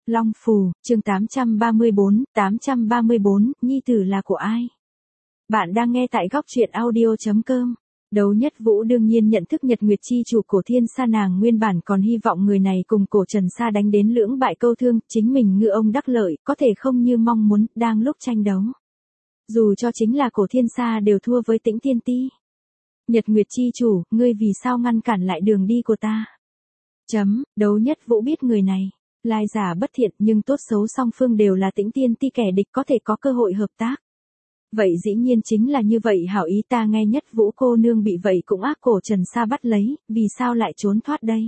Long Phù, chương 834, nhi tử là của ai? Bạn đang nghe tại góc truyện audio.com. Đấu Nhất Vũ đương nhiên nhận thức Nhật Nguyệt chi chủ Cổ Thiên Sa, nàng nguyên bản còn hy vọng người này cùng Cổ Trần Sa đánh đến lưỡng bại câu thương, chính mình ngư ông đắc lợi, có thể không như mong muốn, đang lúc tranh đấu. Dù cho chính là Cổ Thiên Sa đều thua với Tĩnh Tiên Ti. Nhật Nguyệt chi chủ, ngươi vì sao ngăn cản lại đường đi của ta? Đấu Nhất Vũ biết người này lai giả bất thiện, nhưng tốt xấu song phương đều là Tĩnh Tiên Ti kẻ địch, có thể có cơ hội hợp tác. Vậy dĩ nhiên chính là như vậy, hảo ý ta nghe Nhất Vũ cô nương bị vậy cũng ác Cổ Trần Sa bắt lấy, vì sao lại trốn thoát đây?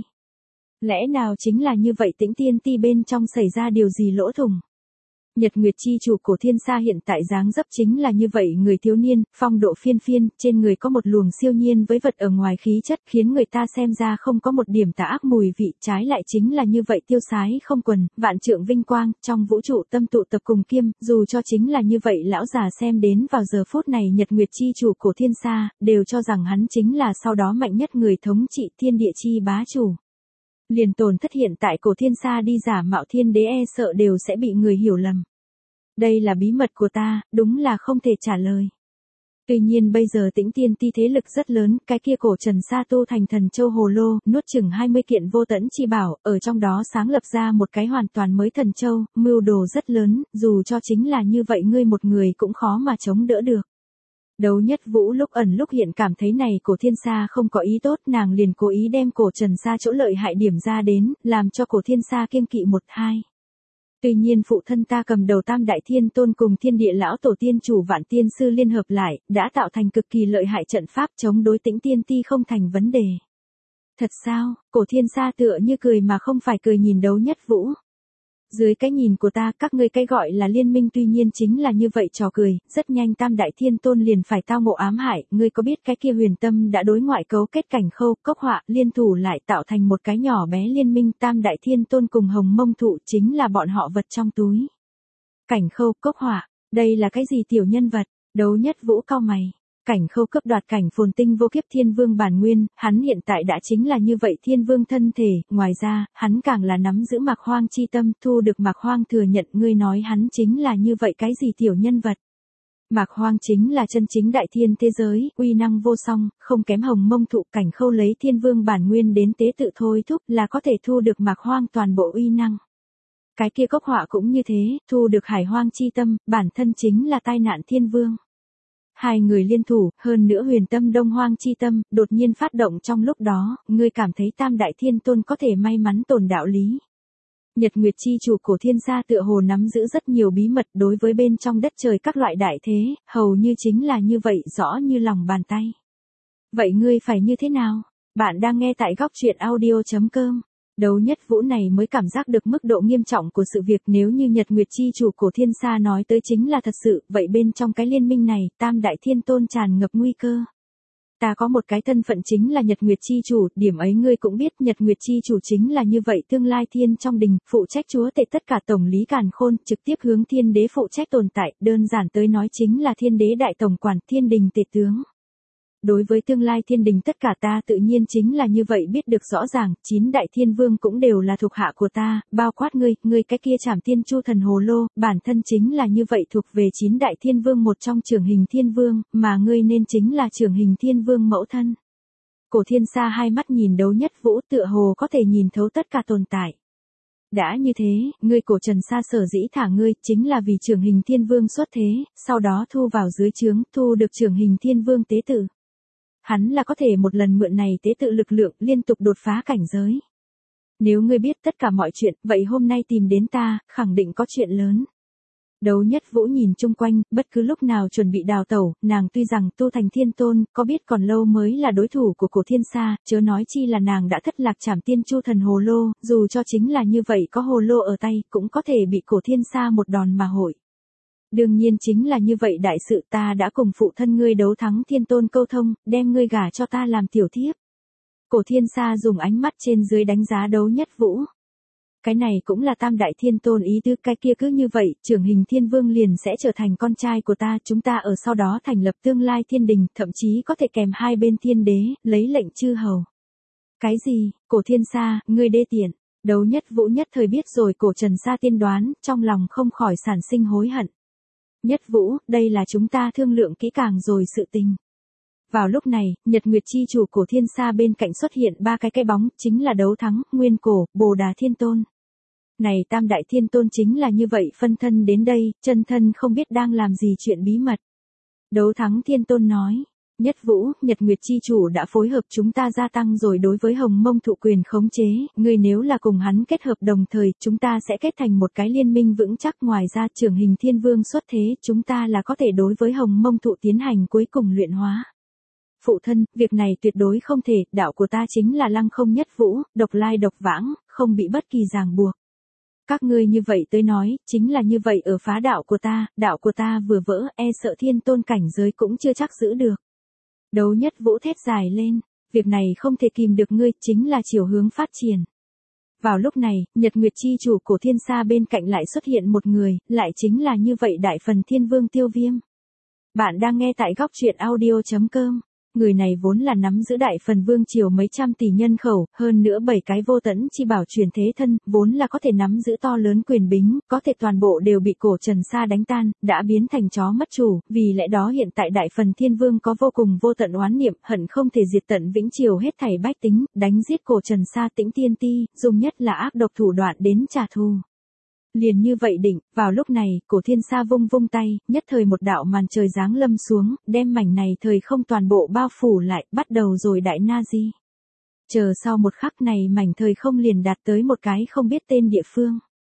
Lẽ nào chính là như vậy Tĩnh Tiên Ti bên trong xảy ra điều gì lỗ thủng? Nhật Nguyệt chi chủ Cổ Thiên Sa hiện tại dáng dấp chính là như vậy, người thiếu niên, phong độ phiên phiên, trên người có một luồng siêu nhiên với vật ở ngoài khí chất, khiến người ta xem ra không có một điểm tà ác mùi vị, trái lại chính là như vậy tiêu sái không quần, vạn trượng vinh quang, trong vũ trụ tâm tụ tập cùng kiêm, dù cho chính là như vậy lão già xem đến vào giờ phút này Nhật Nguyệt chi chủ Cổ Thiên Sa, đều cho rằng hắn chính là sau đó mạnh nhất người thống trị thiên địa chi bá chủ. Liền tổn thất hiện tại Cổ Thiên Sa đi giả mạo thiên đế e sợ đều sẽ bị người hiểu lầm. Đây là bí mật của ta, đúng là không thể trả lời. Tuy nhiên bây giờ Tĩnh Tiên Ti thế lực rất lớn, cái kia Cổ Trần Sa tu thành thần châu hồ lô, nuốt chừng 20 kiện vô tẫn chi bảo, ở trong đó sáng lập ra một cái hoàn toàn mới thần châu, mưu đồ rất lớn, dù cho chính là như vậy ngươi một người cũng khó mà chống đỡ được. Đấu Nhất Vũ lúc ẩn lúc hiện cảm thấy này Cổ Thiên Sa không có ý tốt, nàng liền cố ý đem Cổ Trần Sa chỗ lợi hại điểm ra đến, làm cho Cổ Thiên Sa kiêng kỵ một hai. Tuy nhiên phụ thân ta cầm đầu Tam Đại Thiên Tôn cùng Thiên Địa Lão Tổ Tiên Chủ Vạn Tiên Sư liên hợp lại, đã tạo thành cực kỳ lợi hại trận pháp chống đối Tĩnh Tiên Ti không thành vấn đề. Thật sao? Cổ Thiên Sa tựa như cười mà không phải cười nhìn Đấu Nhất Vũ. Dưới cái nhìn của ta, các ngươi cái gọi là liên minh tuy nhiên chính là như vậy trò cười, rất nhanh Tam Đại Thiên Tôn liền phải tao ngộ ám hại, ngươi có biết cái kia Huyền Tâm đã đối ngoại cấu kết Cảnh Khâu, Cốc Họa, liên thủ lại tạo thành một cái nhỏ bé liên minh, Tam Đại Thiên Tôn cùng Hồng Mông Thụ chính là bọn họ vật trong túi. Cảnh Khâu, Cốc Họa, đây là cái gì tiểu nhân vật? Đấu Nhất Vũ cau mày. Cảnh Khâu cướp đoạt Cảnh Phồn Tinh vô kiếp thiên vương bản nguyên, hắn hiện tại đã chính là như vậy thiên vương thân thể, ngoài ra, hắn càng là nắm giữ Mạc Hoang chi tâm, thu được Mạc Hoang thừa nhận, ngươi nói hắn chính là như vậy cái gì tiểu nhân vật. Mạc Hoang chính là chân chính đại thiên thế giới, uy năng vô song, không kém Hồng Mông Thụ. Cảnh Khâu lấy thiên vương bản nguyên đến tế tự thôi thúc là có thể thu được Mạc Hoang toàn bộ uy năng. Cái kia Cốc Họa cũng như thế, thu được Hải Hoang chi tâm, bản thân chính là tai nạn thiên vương. Hai người liên thủ, hơn nữa Huyền Tâm Đông Hoang chi tâm, đột nhiên phát động trong lúc đó, ngươi cảm thấy Tam Đại Thiên Tôn có thể may mắn tồn đạo lý. Nhật Nguyệt chi chủ Cổ Thiên Sa tựa hồ nắm giữ rất nhiều bí mật đối với bên trong đất trời các loại đại thế, hầu như chính là như vậy, rõ như lòng bàn tay. Vậy ngươi phải như thế nào? Bạn đang nghe tại góc truyện audio.com. Đấu Nhất Vũ này mới cảm giác được mức độ nghiêm trọng của sự việc, nếu như Nhật Nguyệt chi chủ Cổ Thiên Sa nói tới chính là thật sự, vậy bên trong cái liên minh này, Tam Đại Thiên Tôn tràn ngập nguy cơ. Ta có một cái thân phận chính là Nhật Nguyệt chi chủ, điểm ấy ngươi cũng biết, Nhật Nguyệt chi chủ chính là như vậy tương lai thiên trong đình, phụ trách chúa tể tất cả tổng lý càn khôn, trực tiếp hướng thiên đế phụ trách tồn tại, đơn giản tới nói chính là thiên đế đại tổng quản, thiên đình tể tướng. Đối với tương lai thiên đình tất cả ta tự nhiên chính là như vậy biết được rõ ràng, 9 đại thiên vương cũng đều là thuộc hạ của ta, bao quát ngươi cái kia Trảm Tiên Chu thần hồ lô, bản thân chính là như vậy thuộc về 9 đại thiên vương một trong Trưởng Hình Thiên Vương, mà ngươi nên chính là Trưởng Hình Thiên Vương mẫu thân. Cổ Thiên Sa hai mắt nhìn Đấu Nhất Vũ tựa hồ có thể nhìn thấu tất cả tồn tại. Đã như thế, ngươi Cổ Trần Sa sở dĩ thả ngươi, chính là vì Trưởng Hình Thiên Vương xuất thế, sau đó thu vào dưới trướng, thu được Trưởng Hình Thiên Vương tế tự. Hắn là có thể một lần mượn này tế tự lực lượng liên tục đột phá cảnh giới. Nếu ngươi biết tất cả mọi chuyện, vậy hôm nay tìm đến ta, khẳng định có chuyện lớn. Đấu Nhất Vũ nhìn chung quanh, bất cứ lúc nào chuẩn bị đào tẩu, nàng tuy rằng tu thành thiên tôn, có biết còn lâu mới là đối thủ của Cổ Thiên Sa, chớ nói chi là nàng đã thất lạc Trảm Tiên Chu thần hồ lô, dù cho chính là như vậy có hồ lô ở tay, cũng có thể bị Cổ Thiên Sa một đòn mà hội. Đương nhiên chính là như vậy đại sự, ta đã cùng phụ thân ngươi đấu thắng thiên tôn câu thông, đem ngươi gả cho ta làm tiểu thiếp. Cổ Thiên Sa dùng ánh mắt trên dưới đánh giá Đấu Nhất Vũ. Cái này cũng là Tam Đại Thiên Tôn ý tứ, cái kia cứ như vậy, Trưởng Hình Thiên Vương liền sẽ trở thành con trai của ta, chúng ta ở sau đó thành lập tương lai thiên đình, thậm chí có thể kèm hai bên thiên đế, lấy lệnh chư hầu. Cái gì? Cổ Thiên Sa, ngươi đê tiện. Đấu Nhất Vũ nhất thời biết rồi cổ Trần Sa tiên đoán, trong lòng không khỏi sản sinh hối hận. Nhất Vũ, đây là chúng ta thương lượng kỹ càng rồi sự tình. Vào lúc này, Nhật Nguyệt chi chủ cổ Thiên Sa bên cạnh xuất hiện ba cái bóng, chính là Đấu Thắng, Nguyên Cổ, Bồ Đà Thiên Tôn. Này Tam Đại Thiên Tôn chính là như vậy phân thân đến đây, chân thân không biết đang làm gì chuyện bí mật. Đấu Thắng Thiên Tôn nói, Nhất Vũ, Nhật Nguyệt chi chủ đã phối hợp chúng ta gia tăng rồi đối với Hồng Mông thụ quyền khống chế, ngươi nếu là cùng hắn kết hợp đồng thời, chúng ta sẽ kết thành một cái liên minh vững chắc, ngoài ra Trưởng Hình Thiên Vương xuất thế, chúng ta là có thể đối với Hồng Mông thụ tiến hành cuối cùng luyện hóa. Phụ thân, việc này tuyệt đối không thể, đạo của ta chính là Lăng Không Nhất Vũ, độc lai độc vãng, không bị bất kỳ ràng buộc. Các ngươi như vậy tới nói, chính là như vậy ở phá đạo của ta vừa vỡ, e sợ Thiên Tôn cảnh giới cũng chưa chắc giữ được. Đấu Nhất Vũ thét dài lên, việc này không thể kìm được ngươi, chính là chiều hướng phát triển. Vào lúc này, Nhật Nguyệt chi chủ cổ Thiên Sa bên cạnh lại xuất hiện một người, lại chính là như vậy Đại Phần Thiên Vương Tiêu Viêm. Bạn đang nghe tại góc truyện audio.com. Người này vốn là nắm giữ Đại Phần Vương triều mấy trăm tỷ nhân khẩu, hơn nữa 7 cái vô tẫn chi bảo truyền thế thân, vốn là có thể nắm giữ to lớn quyền bính, có thể toàn bộ đều bị cổ Trần Sa đánh tan, đã biến thành chó mất chủ, vì lẽ đó hiện tại Đại Phần Thiên Vương có vô cùng vô tận oán niệm, hận không thể diệt tận vĩnh triều hết thảy bách tính, đánh giết cổ Trần Sa Tĩnh Tiên Ti, dùng nhất là ác độc thủ đoạn đến trả thù. Liền như vậy định, vào lúc này, cổ Thiên Sa vung vung tay, nhất thời một đạo màn trời giáng lâm xuống, đem mảnh này thời không toàn bộ bao phủ lại, bắt đầu rồi đại na di. Chờ sau một khắc này mảnh thời không liền đạt tới một cái không biết tên địa phương.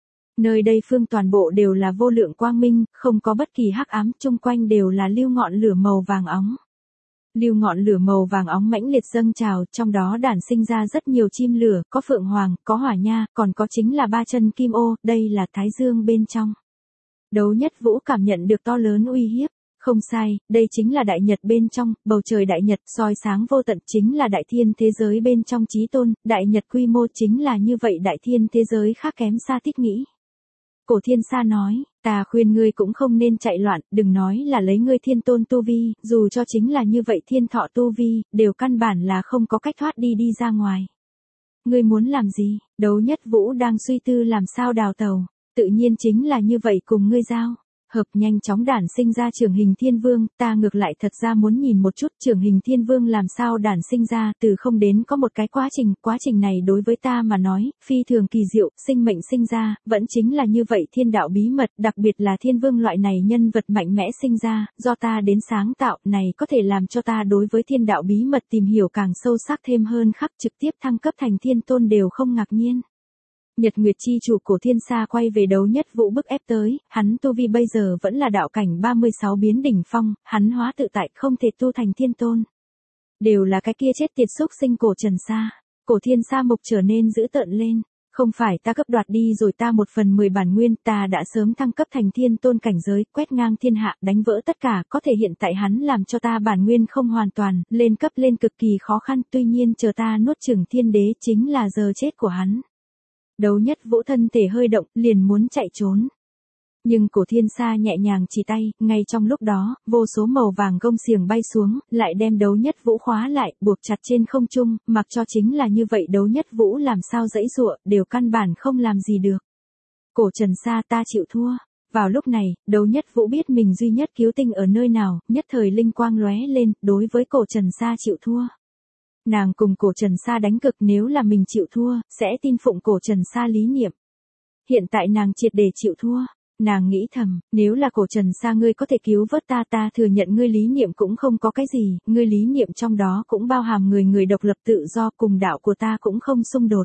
Nơi đây phương toàn bộ đều là vô lượng quang minh, không có bất kỳ hắc ám, chung quanh đều là lưu ngọn lửa màu vàng óng. Lưu ngọn lửa màu vàng óng mãnh liệt dâng trào, trong đó đản sinh ra rất nhiều chim lửa, có phượng hoàng, có hỏa nha, còn có chính là ba chân kim ô, đây là thái dương bên trong. Đấu Nhất Vũ cảm nhận được to lớn uy hiếp, không sai, đây chính là đại nhật bên trong, bầu trời đại nhật soi sáng vô tận, chính là đại thiên thế giới bên trong chí tôn, đại nhật quy mô chính là như vậy đại thiên thế giới khác kém xa tích nghĩ. Cổ Thiên Sa nói, ta khuyên ngươi cũng không nên chạy loạn, đừng nói là lấy ngươi thiên tôn tu vi, dù cho chính là như vậy thiên thọ tu vi, đều căn bản là không có cách thoát đi ra ngoài. Ngươi muốn làm gì? Đấu Nhất Vũ đang suy tư làm sao đào tàu, tự nhiên chính là như vậy cùng ngươi giao. Hợp nhanh chóng đản sinh ra Trưởng Hình Thiên Vương, ta ngược lại thật ra muốn nhìn một chút Trưởng Hình Thiên Vương làm sao đản sinh ra, từ không đến có một cái quá trình này đối với ta mà nói, phi thường kỳ diệu, sinh mệnh sinh ra, vẫn chính là như vậy thiên đạo bí mật, đặc biệt là Thiên Vương loại này nhân vật mạnh mẽ sinh ra, do ta đến sáng tạo, này có thể làm cho ta đối với thiên đạo bí mật tìm hiểu càng sâu sắc thêm hơn khắc, trực tiếp thăng cấp thành Thiên Tôn đều không ngạc nhiên. Nhật Nguyệt chi chủ cổ Thiên Sa quay về Đấu Nhất Vũ bức ép tới, hắn tu vi bây giờ vẫn là đạo cảnh 36 biến đỉnh phong, hắn hóa tự tại không thể tu thành Thiên Tôn. Đều là cái kia chết tiệt xúc sinh cổ Trần Sa. Cổ Thiên Sa mục trở nên dữ tợn lên, không phải ta cấp đoạt đi rồi ta 1/10 bản nguyên, ta đã sớm thăng cấp thành Thiên Tôn cảnh giới, quét ngang thiên hạ, đánh vỡ tất cả, có thể hiện tại hắn làm cho ta bản nguyên không hoàn toàn, lên cấp lên cực kỳ khó khăn, tuy nhiên chờ ta nuốt chửng thiên đế chính là giờ chết của hắn. Đấu Nhất Vũ thân thể hơi động, liền muốn chạy trốn. Nhưng cổ Thiên Sa nhẹ nhàng chỉ tay, ngay trong lúc đó, vô số màu vàng gông xiềng bay xuống, lại đem Đấu Nhất Vũ khóa lại, buộc chặt trên không trung, mặc cho chính là như vậy Đấu Nhất Vũ làm sao giãy giụa, đều căn bản không làm gì được. Cổ Trần Sa, ta chịu thua. Vào lúc này, Đấu Nhất Vũ biết mình duy nhất cứu tinh ở nơi nào, nhất thời linh quang lóe lên, đối với cổ Trần Sa chịu thua. Nàng cùng cổ Trần Sa đánh cực, nếu là mình chịu thua, sẽ tin phụng cổ Trần Sa lý niệm. Hiện tại nàng triệt để chịu thua, nàng nghĩ thầm, nếu là cổ Trần Sa ngươi có thể cứu vớt ta, ta thừa nhận ngươi lý niệm cũng không có cái gì, ngươi lý niệm trong đó cũng bao hàm người độc lập tự do, cùng đạo của ta cũng không xung đột.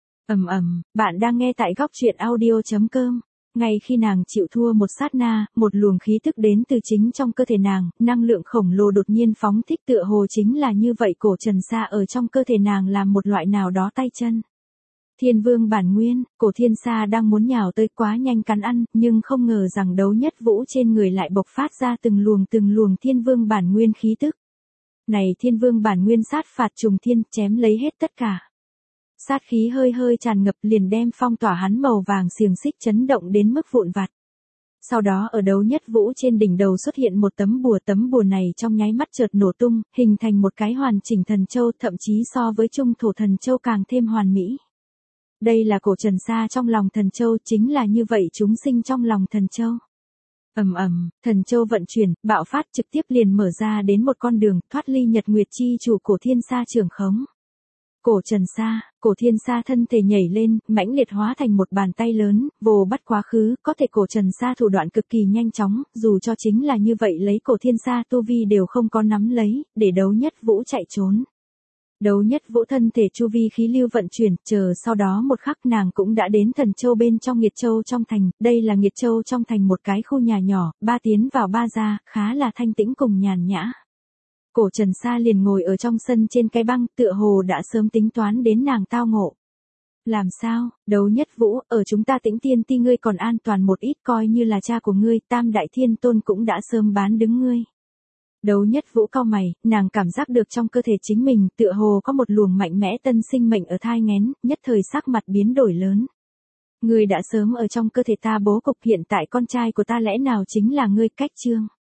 Bạn đang nghe tại góc truyện audio.com. Ngay khi nàng chịu thua một sát na, một luồng khí tức đến từ chính trong cơ thể nàng, năng lượng khổng lồ đột nhiên phóng thích, tựa hồ chính là như vậy cổ Trần Sa ở trong cơ thể nàng làm một loại nào đó tay chân. Thiên Vương bản nguyên, cổ Thiên Sa đang muốn nhào tới quá nhanh cắn ăn, nhưng không ngờ rằng Đấu Nhất Vũ trên người lại bộc phát ra từng luồng Thiên Vương bản nguyên khí tức. Này Thiên Vương bản nguyên sát phạt trùng thiên, chém lấy hết tất cả. Sát khí hơi tràn ngập, liền đem phong tỏa hắn màu vàng xiềng xích chấn động đến mức vụn vặt. Sau đó ở Đấu Nhất Vũ trên đỉnh đầu xuất hiện một tấm bùa này trong nháy mắt chợt nổ tung, hình thành một cái hoàn chỉnh thần châu, thậm chí so với trung thổ thần châu càng thêm hoàn mỹ. Đây là cổ Trần Sa trong lòng Thần Châu, chính là như vậy chúng sinh trong lòng Thần Châu. Ầm ầm, Thần Châu vận chuyển, bạo phát trực tiếp liền mở ra đến một con đường, thoát ly Nhật Nguyệt chi chủ cổ Thiên Sa trưởng khống. Cổ Trần Sa, cổ Thiên Sa thân thể nhảy lên, mãnh liệt hóa thành một bàn tay lớn, vồ bắt quá khứ, có thể cổ Trần Sa thủ đoạn cực kỳ nhanh chóng, dù cho chính là như vậy lấy cổ Thiên Sa tu vi đều không có nắm lấy, để Đấu Nhất Vũ chạy trốn. Đấu Nhất Vũ thân thể chu vi khí lưu vận chuyển, chờ sau đó một khắc nàng cũng đã đến Thần Châu bên trong Nghiệt Châu trong thành, đây là Nghiệt Châu trong thành một cái khu nhà nhỏ, ba tiến vào ba ra, khá là thanh tĩnh cùng nhàn nhã. Cổ Trần Sa liền ngồi ở trong sân trên cái băng, tựa hồ đã sớm tính toán đến nàng tao ngộ. Làm sao, Đấu Nhất Vũ, ở chúng ta Tĩnh Tiên Ti ngươi còn an toàn một ít, coi như là cha của ngươi, Tam Đại Thiên Tôn cũng đã sớm bán đứng ngươi. Đấu Nhất Vũ cau mày, nàng cảm giác được trong cơ thể chính mình, tựa hồ có một luồng mạnh mẽ tân sinh mệnh ở thai nghén, nhất thời sắc mặt biến đổi lớn. Ngươi đã sớm ở trong cơ thể ta bố cục, hiện tại con trai của ta lẽ nào chính là ngươi? Cách chương.